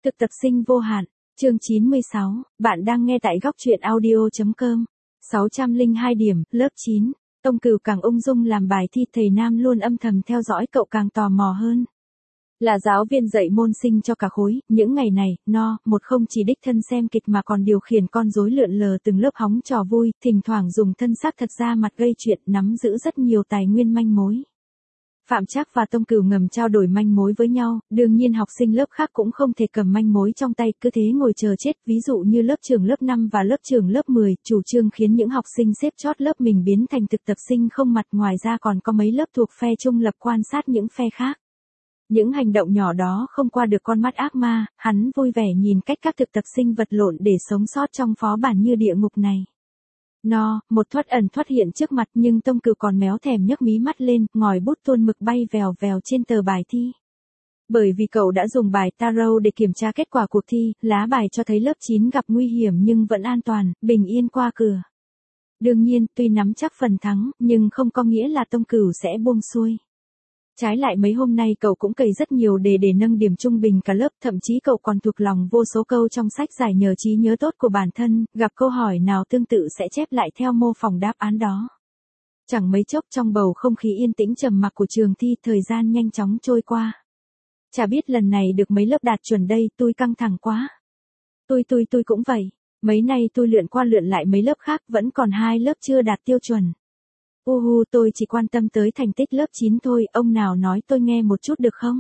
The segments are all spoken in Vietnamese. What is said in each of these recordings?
Thực tập sinh vô hạn, chương 96, bạn đang nghe tại góc truyện audio.com. 602 điểm, lớp 9. Tông Cửu càng ung dung làm bài thi, thầy Nam luôn âm thầm theo dõi cậu càng tò mò hơn. Là giáo viên dạy môn sinh cho cả khối, những ngày này, một không chỉ đích thân xem kịch mà còn điều khiển con rối lượn lờ từng lớp hóng trò vui, thỉnh thoảng dùng thân xác thật ra mặt gây chuyện, nắm giữ rất nhiều tài nguyên manh mối. Phạm Trác và Tông Cửu ngầm trao đổi manh mối với nhau, đương nhiên học sinh lớp khác cũng không thể cầm manh mối trong tay cứ thế ngồi chờ chết, ví dụ như lớp trưởng lớp 5 và lớp trưởng lớp 10, chủ trương khiến những học sinh xếp chót lớp mình biến thành thực tập sinh không mặt, ngoài ra còn có mấy lớp thuộc phe trung lập quan sát những phe khác. Những hành động nhỏ đó không qua được con mắt ác ma, hắn vui vẻ nhìn cách các thực tập sinh vật lộn để sống sót trong phó bản như địa ngục này. Một thoát ẩn thoát hiện trước mặt, nhưng Tông Cửu còn méo thèm nhấc mí mắt lên, ngòi bút tuôn mực bay vèo vèo trên tờ bài thi. Bởi vì cậu đã dùng bài tarot để kiểm tra kết quả cuộc thi, lá bài cho thấy lớp 9 gặp nguy hiểm nhưng vẫn an toàn, bình yên qua cửa. Đương nhiên, tuy nắm chắc phần thắng, nhưng không có nghĩa là Tông Cửu sẽ buông xuôi. Trái lại mấy hôm nay cậu cũng cày rất nhiều đề để nâng điểm trung bình cả lớp, thậm chí cậu còn thuộc lòng vô số câu trong sách giải nhờ trí nhớ tốt của bản thân, gặp câu hỏi nào tương tự sẽ chép lại theo mô phỏng đáp án đó. Chẳng mấy chốc trong bầu không khí yên tĩnh trầm mặc của trường thi, thời gian nhanh chóng trôi qua. Chả biết lần này được mấy lớp đạt chuẩn đây, tôi căng thẳng quá. Tôi cũng vậy, mấy nay tôi luyện qua luyện lại mấy lớp khác, vẫn còn 2 lớp chưa đạt tiêu chuẩn. Tôi chỉ quan tâm tới thành tích lớp 9 thôi, ông nào nói tôi nghe một chút được không?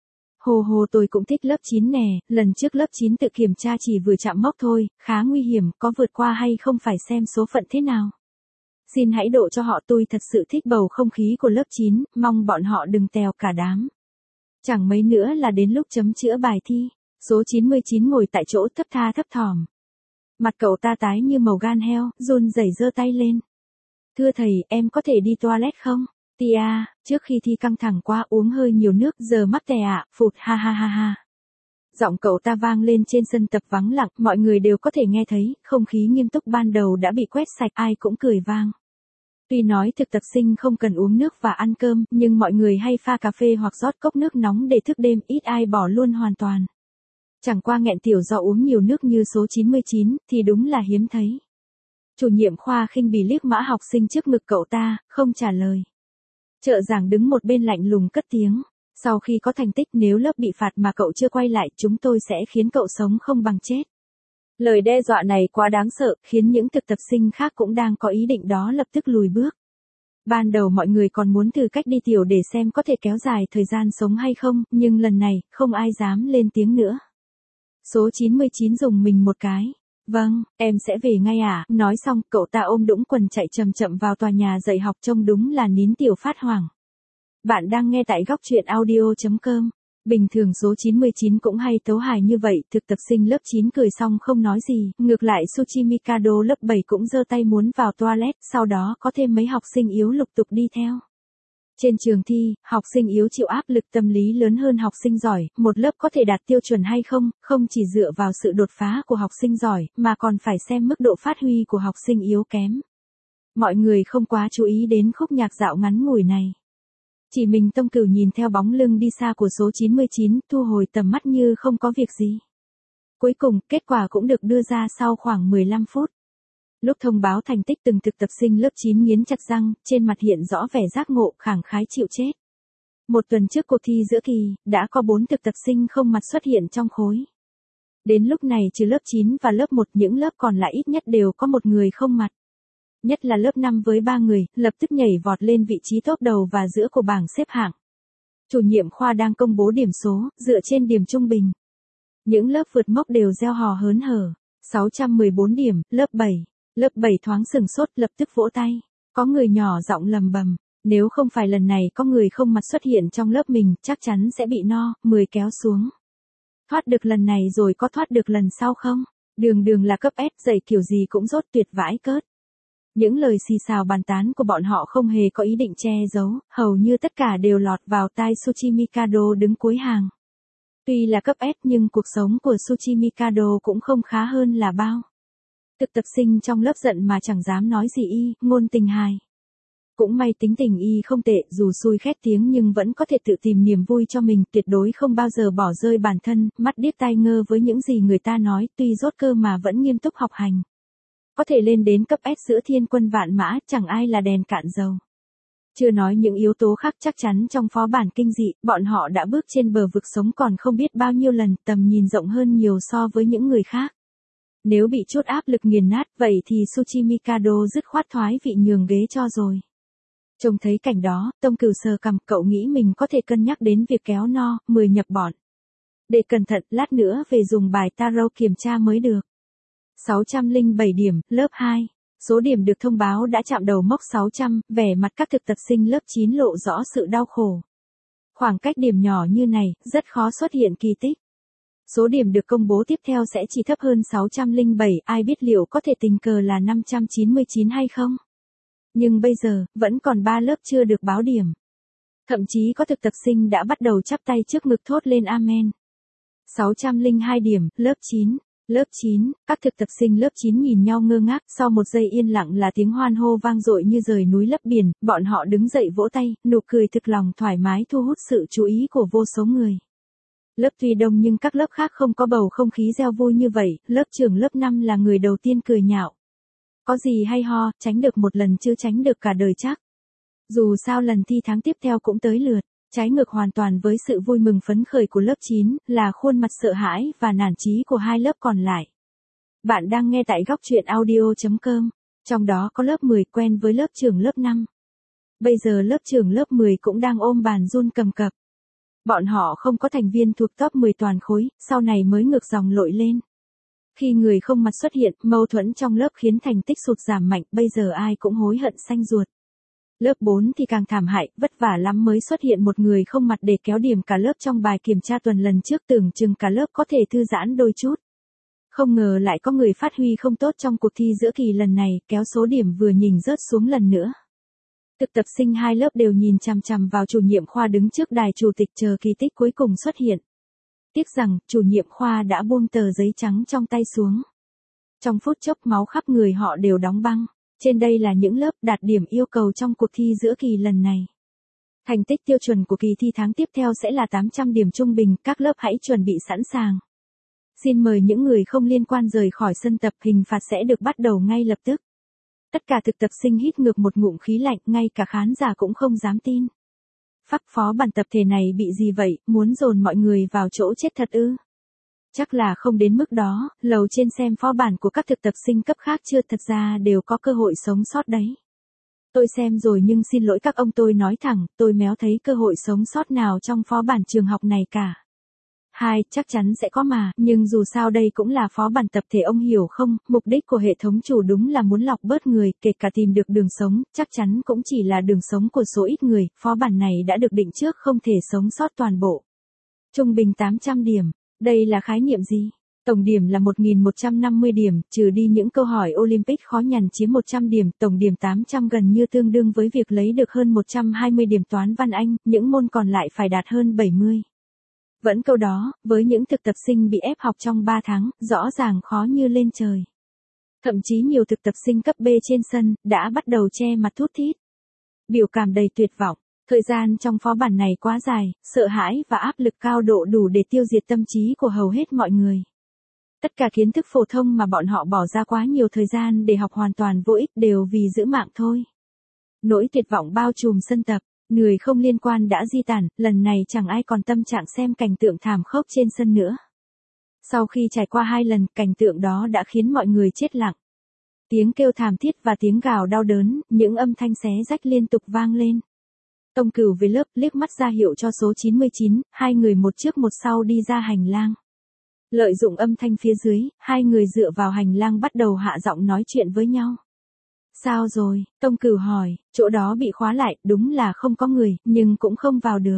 Hồ tôi cũng thích lớp 9 nè, lần trước lớp 9 tự kiểm tra chỉ vừa chạm mốc thôi, khá nguy hiểm, có vượt qua hay không phải xem số phận thế nào. Xin hãy độ cho họ, tôi thật sự thích bầu không khí của lớp 9, mong bọn họ đừng tèo cả đám. Chẳng mấy nữa là đến lúc chấm chữa bài thi, số 99 ngồi tại chỗ thấp tha thấp thỏm. Mặt cậu ta tái như màu gan heo, run rẩy giơ tay lên. Thưa thầy, em có thể đi toilet không? Tia, trước khi thi căng thẳng quá, uống hơi nhiều nước, giờ mắc tè ạ, phụt ha ha ha ha. Giọng cậu ta vang lên trên sân tập vắng lặng, mọi người đều có thể nghe thấy, không khí nghiêm túc ban đầu đã bị quét sạch, ai cũng cười vang. Tuy nói thực tập sinh không cần uống nước và ăn cơm, nhưng mọi người hay pha cà phê hoặc rót cốc nước nóng để thức đêm, ít ai bỏ luôn hoàn toàn. Chẳng qua nghẹn tiểu do uống nhiều nước như số 99, thì đúng là hiếm thấy. Chủ nhiệm khoa khinh bỉ liếc mã học sinh trước ngực cậu ta, không trả lời. Trợ giảng đứng một bên lạnh lùng cất tiếng. Sau khi có thành tích, nếu lớp bị phạt mà cậu chưa quay lại, chúng tôi sẽ khiến cậu sống không bằng chết. Lời đe dọa này quá đáng sợ, khiến những thực tập sinh khác cũng đang có ý định đó lập tức lùi bước. Ban đầu mọi người còn muốn thử cách đi tiểu để xem có thể kéo dài thời gian sống hay không, nhưng lần này, không ai dám lên tiếng nữa. Số 99 dùng mình một cái. Vâng, em sẽ về ngay à, nói xong, cậu ta ôm đũng quần chạy chậm chậm vào tòa nhà dạy học, trông đúng là nín tiểu phát hoảng. Bạn đang nghe tại góc truyện audio.com. Bình thường số 99 cũng hay tấu hài như vậy, thực tập sinh lớp 9 cười xong không nói gì, ngược lại Tsuchimikado lớp 7 cũng giơ tay muốn vào toilet, sau đó có thêm mấy học sinh yếu lục tục đi theo. Trên trường thi, học sinh yếu chịu áp lực tâm lý lớn hơn học sinh giỏi, một lớp có thể đạt tiêu chuẩn hay không, không chỉ dựa vào sự đột phá của học sinh giỏi, mà còn phải xem mức độ phát huy của học sinh yếu kém. Mọi người không quá chú ý đến khúc nhạc dạo ngắn ngủi này. Chỉ mình Tông Cửu nhìn theo bóng lưng đi xa của số 99, thu hồi tầm mắt như không có việc gì. Cuối cùng, kết quả cũng được đưa ra sau khoảng 15 phút. Lúc thông báo thành tích, từng thực tập sinh lớp 9 nghiến chặt răng, trên mặt hiện rõ vẻ giác ngộ, khẳng khái chịu chết. Một tuần trước cuộc thi giữa kỳ, đã có 4 thực tập sinh không mặt xuất hiện trong khối. Đến lúc này trừ lớp 9 và lớp 1, những lớp còn lại ít nhất đều có một người không mặt. Nhất là lớp 5 với 3 người, lập tức nhảy vọt lên vị trí top đầu và giữa của bảng xếp hạng. Chủ nhiệm khoa đang công bố điểm số, dựa trên điểm trung bình. Những lớp vượt mốc đều reo hò hớn hở. 614 điểm, lớp 7. Lớp 7 thoáng sừng sốt, lập tức vỗ tay. Có người nhỏ giọng lầm bầm. Nếu không phải lần này có người không mặt xuất hiện trong lớp mình, chắc chắn sẽ bị 10 kéo xuống. Thoát được lần này rồi có thoát được lần sau không? Đường là cấp S, dạy kiểu gì cũng rốt tuyệt vãi cớt. Những lời xì xào bàn tán của bọn họ không hề có ý định che giấu, hầu như tất cả đều lọt vào tai Tsuchimikado đứng cuối hàng. Tuy là cấp S nhưng cuộc sống của Tsuchimikado cũng không khá hơn là bao. Thực tập sinh trong lớp giận mà chẳng dám nói gì ngôn tình hài. Cũng may tính tình y không tệ, dù xui khét tiếng nhưng vẫn có thể tự tìm niềm vui cho mình, tuyệt đối không bao giờ bỏ rơi bản thân, mắt điếc tai ngơ với những gì người ta nói, tuy rốt cơ mà vẫn nghiêm túc học hành. Có thể lên đến cấp S giữa thiên quân vạn mã, chẳng ai là đèn cạn dầu. Chưa nói những yếu tố khác, chắc chắn trong phó bản kinh dị, bọn họ đã bước trên bờ vực sống còn không biết bao nhiêu lần, tầm nhìn rộng hơn nhiều so với những người khác. Nếu bị chút áp lực nghiền nát, vậy thì Tsuchimikado dứt khoát thoái vị nhường ghế cho rồi. Trông thấy cảnh đó, Tông Cửu sờ cằm, cậu nghĩ mình có thể cân nhắc đến việc kéo no, 10 nhập bọn. Để cẩn thận, lát nữa về dùng bài tarot kiểm tra mới được. 607 điểm, lớp 2. Số điểm được thông báo đã chạm đầu mốc 600, vẻ mặt các thực tập sinh lớp 9 lộ rõ sự đau khổ. Khoảng cách điểm nhỏ như này, rất khó xuất hiện kỳ tích. Số điểm được công bố tiếp theo sẽ chỉ thấp hơn 607, ai biết liệu có thể tình cờ là 599 hay không? Nhưng bây giờ, vẫn còn 3 lớp chưa được báo điểm. Thậm chí có thực tập sinh đã bắt đầu chắp tay trước ngực thốt lên amen. 602 điểm, lớp 9. Lớp 9, các thực tập sinh lớp 9 nhìn nhau ngơ ngác, sau một giây yên lặng là tiếng hoan hô vang dội như rời núi lấp biển, bọn họ đứng dậy vỗ tay, nụ cười thực lòng thoải mái thu hút sự chú ý của vô số người. Lớp tuy đông nhưng các lớp khác không có bầu không khí reo vui như vậy, lớp trưởng lớp 5 là người đầu tiên cười nhạo. Có gì hay ho, tránh được một lần chứ tránh được cả đời chắc. Dù sao lần thi tháng tiếp theo cũng tới lượt. Trái ngược hoàn toàn với sự vui mừng phấn khởi của lớp 9, là khuôn mặt sợ hãi và nản chí của hai lớp còn lại. Bạn đang nghe tại góc truyện audio.com, trong đó có lớp 10 quen với lớp trưởng lớp 5. Bây giờ lớp trưởng lớp 10 cũng đang ôm bàn run cầm cập. Bọn họ không có thành viên thuộc top 10 toàn khối, sau này mới ngược dòng lội lên. Khi người không mặt xuất hiện, mâu thuẫn trong lớp khiến thành tích sụt giảm mạnh, bây giờ ai cũng hối hận xanh ruột. Lớp 4 thì càng thảm hại, vất vả lắm mới xuất hiện một người không mặt để kéo điểm cả lớp trong bài kiểm tra tuần lần trước, tưởng chừng cả lớp có thể thư giãn đôi chút. Không ngờ lại có người phát huy không tốt trong cuộc thi giữa kỳ lần này, kéo số điểm vừa nhỉnh rớt xuống lần nữa. Thực tập sinh hai lớp đều nhìn chằm chằm vào chủ nhiệm khoa đứng trước đài chủ tịch chờ kỳ tích cuối cùng xuất hiện. Tiếc rằng, chủ nhiệm khoa đã buông tờ giấy trắng trong tay xuống. Trong phút chốc máu khắp người họ đều đóng băng. Trên đây là những lớp đạt điểm yêu cầu trong cuộc thi giữa kỳ lần này. Thành tích tiêu chuẩn của kỳ thi tháng tiếp theo sẽ là 800 điểm trung bình, các lớp hãy chuẩn bị sẵn sàng. Xin mời những người không liên quan rời khỏi sân tập, hình phạt sẽ được bắt đầu ngay lập tức. Tất cả thực tập sinh hít ngược một ngụm khí lạnh, ngay cả khán giả cũng không dám tin. Phác phó bản tập thể này bị gì vậy, muốn dồn mọi người vào chỗ chết thật ư? Chắc là không đến mức đó, lầu trên xem phó bản của các thực tập sinh cấp khác chưa, thật ra đều có cơ hội sống sót đấy. Tôi xem rồi nhưng xin lỗi các ông, tôi nói thẳng, tôi méo thấy cơ hội sống sót nào trong phó bản trường học này cả. Chắc chắn sẽ có mà, nhưng dù sao đây cũng là phó bản tập thể, ông hiểu không, mục đích của hệ thống chủ đúng là muốn lọc bớt người, kể cả tìm được đường sống, chắc chắn cũng chỉ là đường sống của số ít người, phó bản này đã được định trước không thể sống sót toàn bộ. Trung bình 800 điểm. Đây là khái niệm gì? Tổng điểm là 1.150 điểm, trừ đi những câu hỏi Olympic khó nhằn chiếm 100 điểm, tổng điểm 800 gần như tương đương với việc lấy được hơn 120 điểm toán văn Anh, những môn còn lại phải đạt hơn 70. Vẫn câu đó, với những thực tập sinh bị ép học trong 3 tháng, rõ ràng khó như lên trời. Thậm chí nhiều thực tập sinh cấp B trên sân, đã bắt đầu che mặt thút thít. Biểu cảm đầy tuyệt vọng. Thời gian trong phó bản này quá dài, sợ hãi và áp lực cao độ đủ để tiêu diệt tâm trí của hầu hết mọi người. Tất cả kiến thức phổ thông mà bọn họ bỏ ra quá nhiều thời gian để học hoàn toàn vô ích, đều vì giữ mạng thôi. Nỗi tuyệt vọng bao trùm sân tập, người không liên quan đã di tản, lần này chẳng ai còn tâm trạng xem cảnh tượng thảm khốc trên sân nữa. Sau khi trải qua 2 lần, cảnh tượng đó đã khiến mọi người chết lặng. Tiếng kêu thảm thiết và tiếng gào đau đớn, những âm thanh xé rách liên tục vang lên. Tông Cửu về lớp liếc mắt ra hiệu cho số 99, hai người một trước một sau đi ra hành lang. Lợi dụng âm thanh phía dưới, hai người dựa vào hành lang bắt đầu hạ giọng nói chuyện với nhau. Sao rồi? Tông Cửu hỏi, chỗ đó bị khóa lại, đúng là không có người, nhưng cũng không vào được.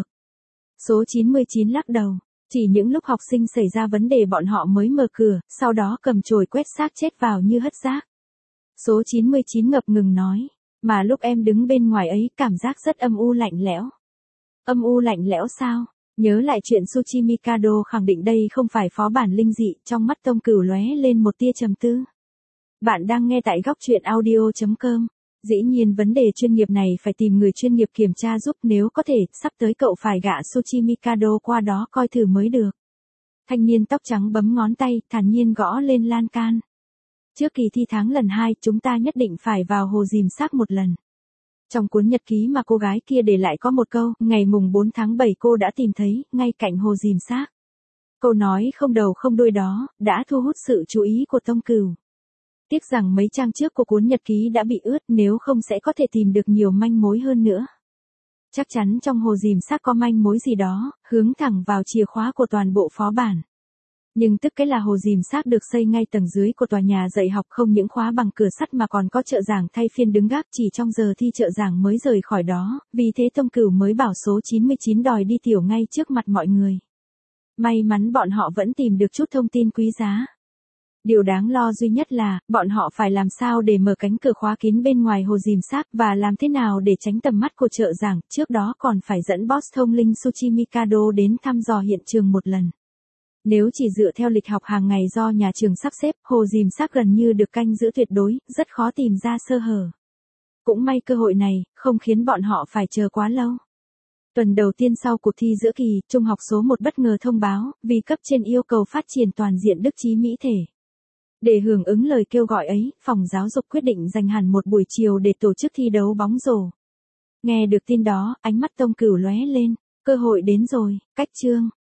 Số 99 lắc đầu, chỉ những lúc học sinh xảy ra vấn đề bọn họ mới mở cửa, sau đó cầm chổi quét xác chết vào như hất rác. Số 99 ngập ngừng nói. Mà lúc em đứng bên ngoài ấy, cảm giác rất âm u lạnh lẽo. Âm u lạnh lẽo sao? Nhớ lại chuyện Tsuchimikado khẳng định đây không phải phó bản linh dị, trong mắt Tông Cửu lóe lên một tia trầm tư. Bạn đang nghe tại góc truyện audio.com. Dĩ nhiên vấn đề chuyên nghiệp này phải tìm người chuyên nghiệp kiểm tra giúp, nếu có thể, sắp tới cậu phải gạ Sushi Mikado qua đó coi thử mới được. Thanh niên tóc trắng bấm ngón tay, thản nhiên gõ lên lan can. Trước kỳ thi tháng lần 2, chúng ta nhất định phải vào hồ Dìm Xác một lần. Trong cuốn nhật ký mà cô gái kia để lại có một câu, ngày mùng 4 tháng 7 cô đã tìm thấy, ngay cạnh hồ Dìm Xác. Câu nói không đầu không đuôi đó, đã thu hút sự chú ý của Tông Cửu. Tiếc rằng mấy trang trước của cuốn nhật ký đã bị ướt, nếu không sẽ có thể tìm được nhiều manh mối hơn nữa. Chắc chắn trong hồ Dìm Xác có manh mối gì đó, hướng thẳng vào chìa khóa của toàn bộ phó bản. Nhưng tức cái là hồ Dìm Xác được xây ngay tầng dưới của tòa nhà dạy học, không những khóa bằng cửa sắt mà còn có trợ giảng thay phiên đứng gác, chỉ trong giờ thi trợ giảng mới rời khỏi đó, vì thế Tông Cửu mới bảo số 99 đòi đi tiểu ngay trước mặt mọi người. May mắn bọn họ vẫn tìm được chút thông tin quý giá. Điều đáng lo duy nhất là, bọn họ phải làm sao để mở cánh cửa khóa kín bên ngoài hồ Dìm Xác, và làm thế nào để tránh tầm mắt của trợ giảng, trước đó còn phải dẫn boss thông linh Sushi Mikado đến thăm dò hiện trường một lần. Nếu chỉ dựa theo lịch học hàng ngày do nhà trường sắp xếp, hồ Dìm Xác gần như được canh giữ tuyệt đối, rất khó tìm ra sơ hở. Cũng may cơ hội này, không khiến bọn họ phải chờ quá lâu. Tuần đầu tiên sau cuộc thi giữa kỳ, trung học số 1 bất ngờ thông báo, vì cấp trên yêu cầu phát triển toàn diện đức trí mỹ thể. Để hưởng ứng lời kêu gọi ấy, phòng giáo dục quyết định dành hẳn một buổi chiều để tổ chức thi đấu bóng rổ. Nghe được tin đó, ánh mắt Tông Cửu lóe lên, cơ hội đến rồi, cách chương.